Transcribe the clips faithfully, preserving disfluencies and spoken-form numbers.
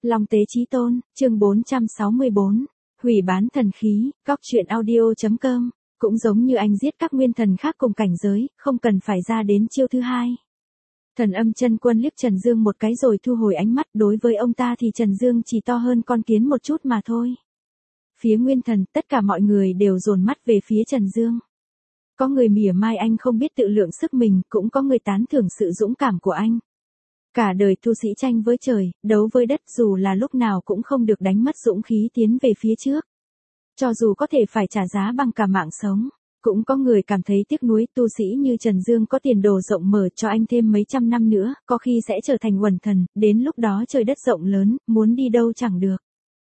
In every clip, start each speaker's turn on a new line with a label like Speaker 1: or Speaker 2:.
Speaker 1: Long Tế Chí Tôn, chương bốn trăm sáu mươi bốn. Hủy bán thần khí, góc truyện audio.com. Cũng giống như anh giết các nguyên thần khác cùng cảnh giới, không cần phải ra đến chiêu thứ hai. Thần Âm Chân Quân liếc Trần Dương một cái rồi thu hồi ánh mắt, đối với ông ta thì Trần Dương chỉ to hơn con kiến một chút mà thôi. Phía nguyên thần, tất cả mọi người đều dồn mắt về phía Trần Dương. Có người mỉa mai anh không biết tự lượng sức mình, cũng có người tán thưởng sự dũng cảm của anh. Cả đời tu sĩ tranh với trời, đấu với đất, dù là lúc nào cũng không được đánh mất dũng khí tiến về phía trước. Cho dù có thể phải trả giá bằng cả mạng sống, cũng có người cảm thấy tiếc nuối. Tu sĩ như Trần Dương có tiền đồ rộng mở, cho anh thêm mấy trăm năm nữa, có khi sẽ trở thành quần thần, đến lúc đó trời đất rộng lớn, muốn đi đâu chẳng được.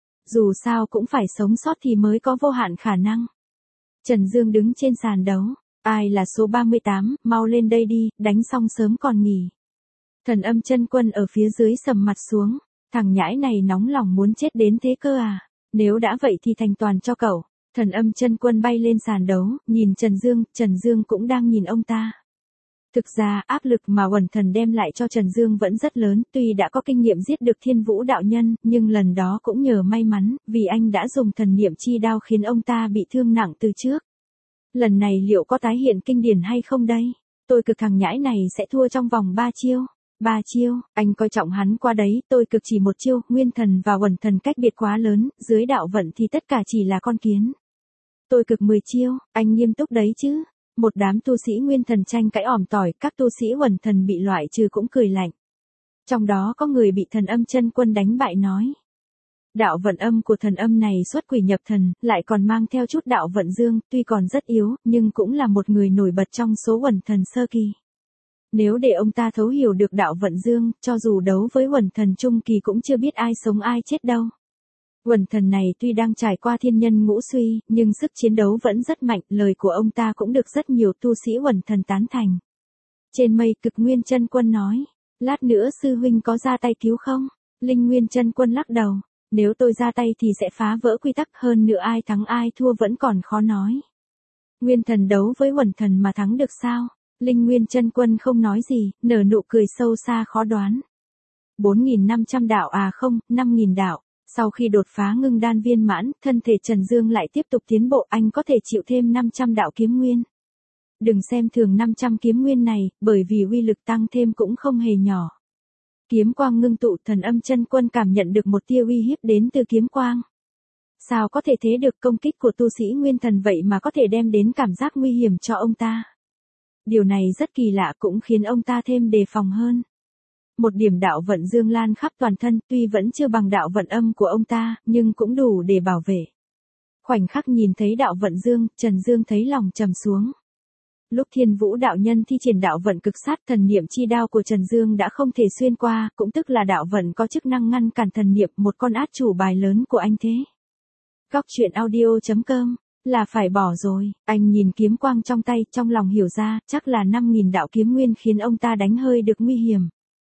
Speaker 1: Dù sao cũng phải sống sót thì mới có vô hạn khả năng. Trần Dương đứng trên sàn đấu, ai là số ba mươi tám, mau lên đây đi, đánh xong sớm còn nghỉ. Thần Âm Chân Quân ở phía dưới sầm mặt xuống, thằng nhãi này nóng lòng muốn chết đến thế cơ à, nếu đã vậy thì thành toàn cho cậu. Thần Âm Chân Quân bay lên sàn đấu, nhìn Trần Dương, Trần Dương cũng đang nhìn ông ta. Thực ra, áp lực mà Uẩn Thần đem lại cho Trần Dương vẫn rất lớn, tuy đã có kinh nghiệm giết được Thiên Vũ đạo nhân, nhưng lần đó cũng nhờ may mắn, vì anh đã dùng thần niệm chi đao khiến ông ta bị thương nặng từ trước. Lần này liệu có tái hiện kinh điển hay không đây? Tôi cực thằng nhãi này sẽ thua trong vòng ba chiêu. Ba chiêu, anh coi trọng hắn qua đấy, tôi cực chỉ một chiêu, nguyên thần và Uẩn Thần cách biệt quá lớn, dưới đạo vận thì tất cả chỉ là con kiến. Tôi cực mười chiêu, anh nghiêm túc đấy chứ? Một đám tu sĩ nguyên thần tranh cãi ỏm tỏi, các tu sĩ Uẩn Thần bị loại trừ cũng cười lạnh. Trong đó có người bị Thần Âm Chân Quân đánh bại nói. Đạo vận âm của thần âm này xuất quỷ nhập thần, lại còn mang theo chút đạo vận dương, tuy còn rất yếu, nhưng cũng là một người nổi bật trong số Uẩn Thần sơ kỳ. Nếu để ông ta thấu hiểu được đạo vận dương, cho dù đấu với Uẩn Thần trung kỳ cũng chưa biết ai sống ai chết đâu. Uẩn Thần này tuy đang trải qua thiên nhân ngũ suy, nhưng sức chiến đấu vẫn rất mạnh, lời của ông ta cũng được rất nhiều tu sĩ Uẩn Thần tán thành. Trên mây, Cực Nguyên Chân Quân nói, lát nữa sư huynh có ra tay cứu không? Linh Nguyên Chân Quân lắc đầu, nếu tôi ra tay thì sẽ phá vỡ quy tắc, hơn nữa ai thắng ai thua vẫn còn khó nói. Nguyên Thần đấu với Uẩn Thần mà thắng được sao? Linh Nguyên Chân Quân không nói gì, nở nụ cười sâu xa khó đoán. bốn nghìn năm trăm đạo à không, năm nghìn đạo. Sau khi đột phá ngưng đan viên mãn, thân thể Trần Dương lại tiếp tục tiến bộ, anh có thể chịu thêm năm trăm đạo kiếm nguyên. Đừng xem thường năm trăm kiếm nguyên này, bởi vì uy lực tăng thêm cũng không hề nhỏ. Kiếm quang ngưng tụ, Thần Âm Chân Quân cảm nhận được một tia uy hiếp đến từ kiếm quang. Sao có thể thế được, công kích của tu sĩ nguyên thần vậy mà có thể đem đến cảm giác nguy hiểm cho ông ta. Điều này rất kỳ lạ, cũng khiến ông ta thêm đề phòng hơn. Một điểm đạo vận dương lan khắp toàn thân, tuy vẫn chưa bằng đạo vận âm của ông ta, nhưng cũng đủ để bảo vệ. Khoảnh khắc nhìn thấy đạo vận dương, Trần Dương thấy lòng trầm xuống. Lúc Thiên Vũ đạo nhân thi triển đạo vận cực sát, thần niệm chi đao của Trần Dương đã không thể xuyên qua, cũng tức là đạo vận có chức năng ngăn cản thần niệm, một con át chủ bài lớn của anh thế. Góc truyện audio.com. Là phải bỏ rồi, anh nhìn kiếm quang trong tay, trong lòng hiểu ra, chắc là năm nghìn đạo kiếm nguyên khiến ông ta đánh hơi được nguy hiểm.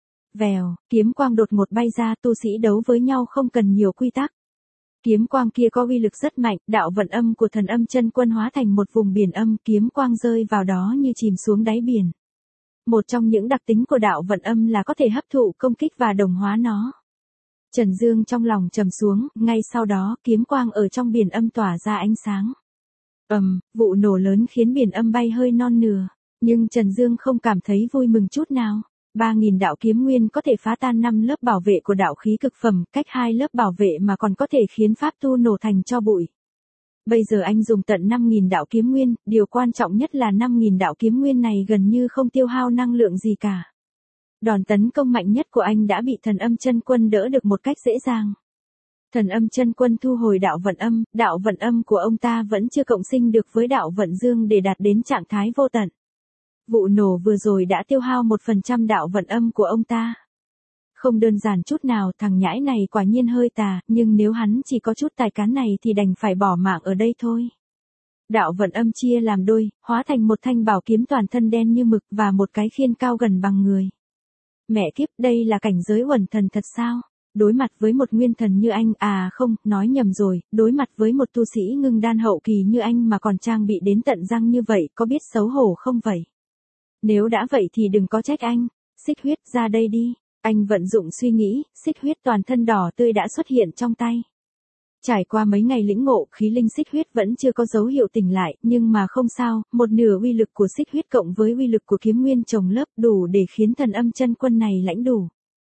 Speaker 1: Vèo, kiếm quang đột ngột bay ra, tu sĩ đấu với nhau không cần nhiều quy tắc. Kiếm quang kia có uy lực rất mạnh, đạo vận âm của Thần Âm Chân Quân hóa thành một vùng biển âm, kiếm quang rơi vào đó như chìm xuống đáy biển. Một trong những đặc tính của đạo vận âm là có thể hấp thụ công kích và đồng hóa nó. Trần Dương trong lòng trầm xuống, ngay sau đó, kiếm quang ở trong biển âm tỏa ra ánh sáng. Ầm, um, vụ nổ lớn khiến biển âm bay hơi non nửa, nhưng Trần Dương không cảm thấy vui mừng chút nào. ba nghìn đạo kiếm nguyên có thể phá tan năm lớp bảo vệ của đạo khí cực phẩm, cách hai lớp bảo vệ mà còn có thể khiến pháp tu nổ thành tro bụi. Bây giờ anh dùng tận năm nghìn đạo kiếm nguyên, điều quan trọng nhất là năm nghìn đạo kiếm nguyên này gần như không tiêu hao năng lượng gì cả. Đòn tấn công mạnh nhất của anh đã bị Thần Âm Chân Quân đỡ được một cách dễ dàng. Thần Âm Chân Quân thu hồi đạo vận âm, đạo vận âm của ông ta vẫn chưa cộng sinh được với đạo vận dương để đạt đến trạng thái vô tận. Vụ nổ vừa rồi đã tiêu hao một phần trăm đạo vận âm của ông ta. Không đơn giản chút nào, thằng nhãi này quả nhiên hơi tà, nhưng nếu hắn chỉ có chút tài cán này thì đành phải bỏ mạng ở đây thôi. Đạo vận âm chia làm đôi, hóa thành một thanh bảo kiếm toàn thân đen như mực và một cái khiên cao gần bằng người. Mẹ kiếp, đây là cảnh giới Uẩn Thần thật sao? Đối mặt với một nguyên thần như anh, à không, nói nhầm rồi, đối mặt với một tu sĩ ngưng đan hậu kỳ như anh mà còn trang bị đến tận răng như vậy, có biết xấu hổ không vậy? Nếu đã vậy thì đừng có trách anh, xích huyết ra đây đi. Anh vận dụng suy nghĩ, xích huyết toàn thân đỏ tươi đã xuất hiện trong tay. Trải qua mấy ngày lĩnh ngộ, khí linh xích huyết vẫn chưa có dấu hiệu tỉnh lại, nhưng mà không sao, một nửa uy lực của xích huyết cộng với uy lực của kiếm nguyên chồng lớp đủ để khiến thần âm chân quân này lãnh đủ.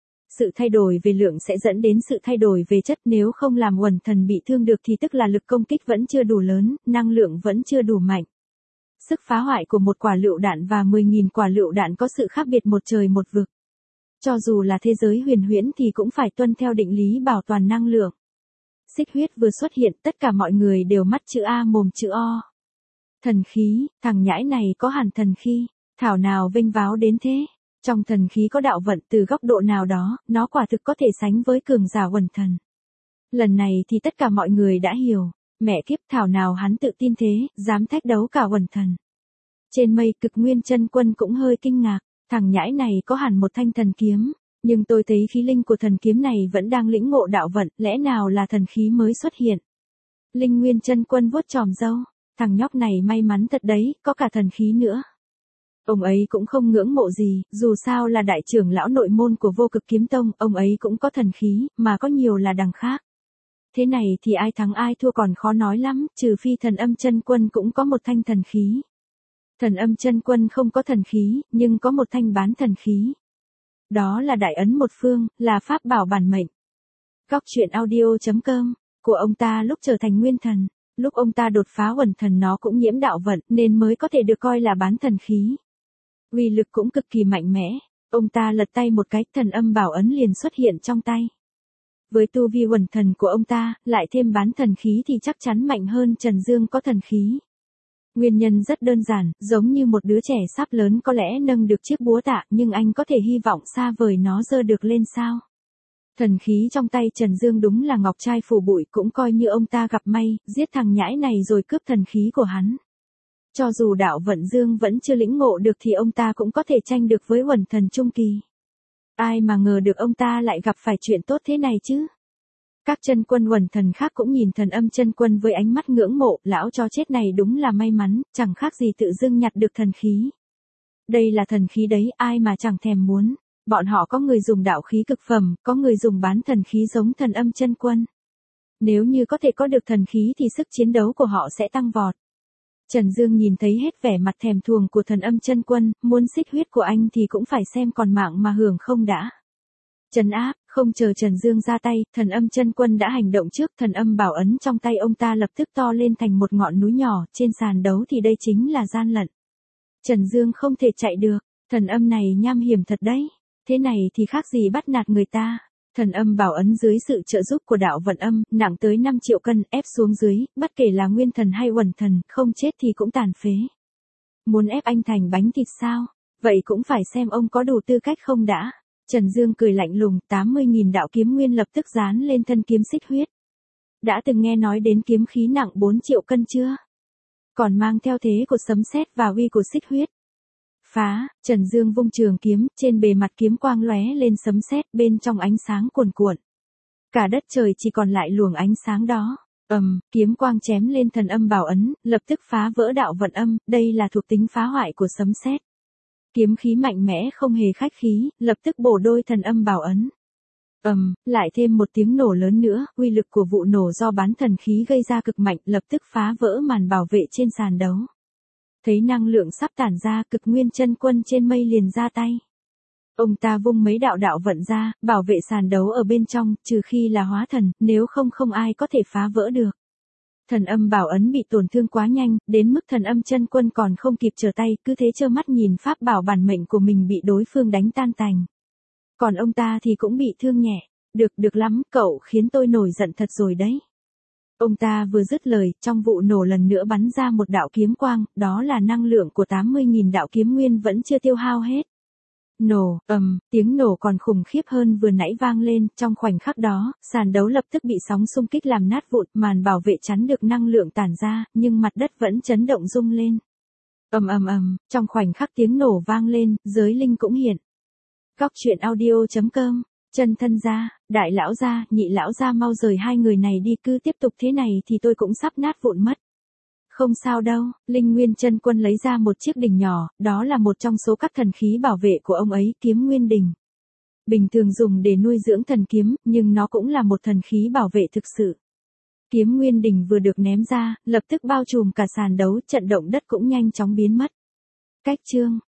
Speaker 1: Sự thay đổi về lượng sẽ dẫn đến sự thay đổi về chất, nếu không làm Uẩn Thần bị thương được thì tức là lực công kích vẫn chưa đủ lớn, năng lượng vẫn chưa đủ mạnh. Sức phá hoại của một quả lựu đạn và mười nghìn quả lựu đạn có sự khác biệt một trời một vực. Cho dù là thế giới huyền huyễn thì cũng phải tuân theo định lý bảo toàn năng lượng. Xích huyết vừa xuất hiện, tất cả mọi người đều mắt chữ A mồm chữ O. Thần khí, thằng nhãi này có hẳn thần khí, thảo nào vênh váo đến thế. Trong thần khí có đạo vận, từ góc độ nào đó, nó quả thực có thể sánh với cường giả Uẩn Thần. Lần này thì tất cả mọi người đã hiểu, mẹ kiếp, thảo nào hắn tự tin thế, dám thách đấu cả Uẩn Thần. Trên mây, Cực Nguyên chân quân cũng hơi kinh ngạc, thằng nhãi này có hẳn một thanh thần kiếm, nhưng tôi thấy khí linh của thần kiếm này vẫn đang lĩnh ngộ đạo vận, lẽ nào là thần khí mới xuất hiện. Linh Nguyên chân quân vuốt chòm râu, thằng nhóc này may mắn thật đấy, có cả thần khí nữa. Ông ấy cũng không ngưỡng mộ gì, dù sao là đại trưởng lão nội môn của Vô Cực Kiếm Tông, ông ấy cũng có thần khí, mà có nhiều là đằng khác. Thế này thì ai thắng ai thua còn khó nói lắm, trừ phi thần âm chân quân cũng có một thanh thần khí. Thần âm chân quân không có thần khí, nhưng có một thanh bán thần khí. Đó là đại ấn một phương, là pháp bảo bản mệnh. Góc truyện audio chấm com, của ông ta lúc trở thành nguyên thần, lúc ông ta đột phá Uẩn Thần nó cũng nhiễm đạo vận nên mới có thể được coi là bán thần khí. Uy lực cũng cực kỳ mạnh mẽ, ông ta lật tay một cái, thần âm bảo ấn liền xuất hiện trong tay. Với tu vi Uẩn Thần của ông ta, lại thêm bán thần khí thì chắc chắn mạnh hơn Trần Dương có thần khí. Nguyên nhân rất đơn giản, giống như một đứa trẻ sắp lớn có lẽ nâng được chiếc búa tạ, nhưng anh có thể hy vọng xa vời nó giơ được lên sao. Thần khí trong tay Trần Dương đúng là ngọc trai phủ bụi, cũng coi như ông ta gặp may, giết thằng nhãi này rồi cướp thần khí của hắn. Cho dù đạo vận Dương vẫn chưa lĩnh ngộ được thì ông ta cũng có thể tranh được với Uẩn Thần trung kỳ. Ai mà ngờ được ông ta lại gặp phải chuyện tốt thế này chứ. Các chân quân Uẩn Thần khác cũng nhìn thần âm chân quân với ánh mắt ngưỡng mộ, lão cho chết này đúng là may mắn, chẳng khác gì tự dưng nhặt được thần khí. Đây là thần khí đấy, ai mà chẳng thèm muốn. Bọn họ có người dùng đạo khí cực phẩm, có người dùng bán thần khí giống thần âm chân quân. Nếu như có thể có được thần khí thì sức chiến đấu của họ sẽ tăng vọt. Trần Dương nhìn thấy hết vẻ mặt thèm thuồng của thần âm chân quân, muốn xích huyết của anh thì cũng phải xem còn mạng mà hưởng không đã. Trấn áp, không chờ Trần Dương ra tay, thần âm chân quân đã hành động trước, thần âm bảo ấn trong tay ông ta lập tức to lên thành một ngọn núi nhỏ, trên sàn đấu thì đây chính là gian lận. Trần Dương không thể chạy được, thần âm này nham hiểm thật đấy, thế này thì khác gì bắt nạt người ta. Thần âm bảo ấn dưới sự trợ giúp của đạo vận âm, nặng tới năm triệu cân, ép xuống dưới, bất kể là nguyên thần hay Uẩn Thần, không chết thì cũng tàn phế. Muốn ép anh thành bánh thịt sao? Vậy cũng phải xem ông có đủ tư cách không đã. Trần Dương cười lạnh lùng, tám mươi nghìn đạo kiếm nguyên lập tức dán lên thân kiếm xích huyết. Đã từng nghe nói đến kiếm khí nặng bốn triệu cân chưa? Còn mang theo thế của sấm sét và uy của xích huyết. Phá, Trần Dương vung trường kiếm, trên bề mặt kiếm quang lóe lên sấm sét, bên trong ánh sáng cuồn cuộn. Cả đất trời chỉ còn lại luồng ánh sáng đó. Ầm, um, kiếm quang chém lên thần âm bảo ấn, lập tức phá vỡ đạo vận âm, đây là thuộc tính phá hoại của sấm sét. Kiếm khí mạnh mẽ không hề khách khí, lập tức bổ đôi thần âm bảo ấn. Ầm, um, lại thêm một tiếng nổ lớn nữa, uy lực của vụ nổ do bán thần khí gây ra cực mạnh, lập tức phá vỡ màn bảo vệ trên sàn đấu. Thấy năng lượng sắp tản ra, Cực Nguyên chân quân trên mây liền ra tay. Ông ta vung mấy đạo đạo vận ra, bảo vệ sàn đấu ở bên trong, trừ khi là hóa thần, nếu không không ai có thể phá vỡ được. Thần âm bảo ấn bị tổn thương quá nhanh, đến mức thần âm chân quân còn không kịp trở tay, cứ thế trơ mắt nhìn pháp bảo bản mệnh của mình bị đối phương đánh tan tành. Còn ông ta thì cũng bị thương nhẹ. Được, được lắm, cậu khiến tôi nổi giận thật rồi đấy. Ông ta vừa dứt lời, trong vụ nổ lần nữa bắn ra một đạo kiếm quang, đó là năng lượng của tám mươi nghìn đạo kiếm nguyên vẫn chưa tiêu hao hết. Nổ, ầm, tiếng nổ còn khủng khiếp hơn vừa nãy vang lên, trong khoảnh khắc đó, sàn đấu lập tức bị sóng xung kích làm nát vụn, màn bảo vệ chắn được năng lượng tản ra, nhưng mặt đất vẫn chấn động rung lên. Ầm ầm ầm, trong khoảnh khắc tiếng nổ vang lên, giới linh cũng hiện. Góc truyện audio chấm com, chân thân gia, đại lão gia, nhị lão gia mau rời hai người này đi, cứ tiếp tục thế này thì tôi cũng sắp nát vụn mất. Không sao đâu, Linh Nguyên chân quân lấy ra một chiếc đỉnh nhỏ, đó là một trong số các thần khí bảo vệ của ông ấy, Kiếm Nguyên Đỉnh. bình thường dùng để nuôi dưỡng thần kiếm, nhưng nó cũng là một thần khí bảo vệ thực sự. Kiếm Nguyên Đình vừa được ném ra, lập tức bao trùm cả sàn đấu, trận động đất cũng nhanh chóng biến mất. Cách chương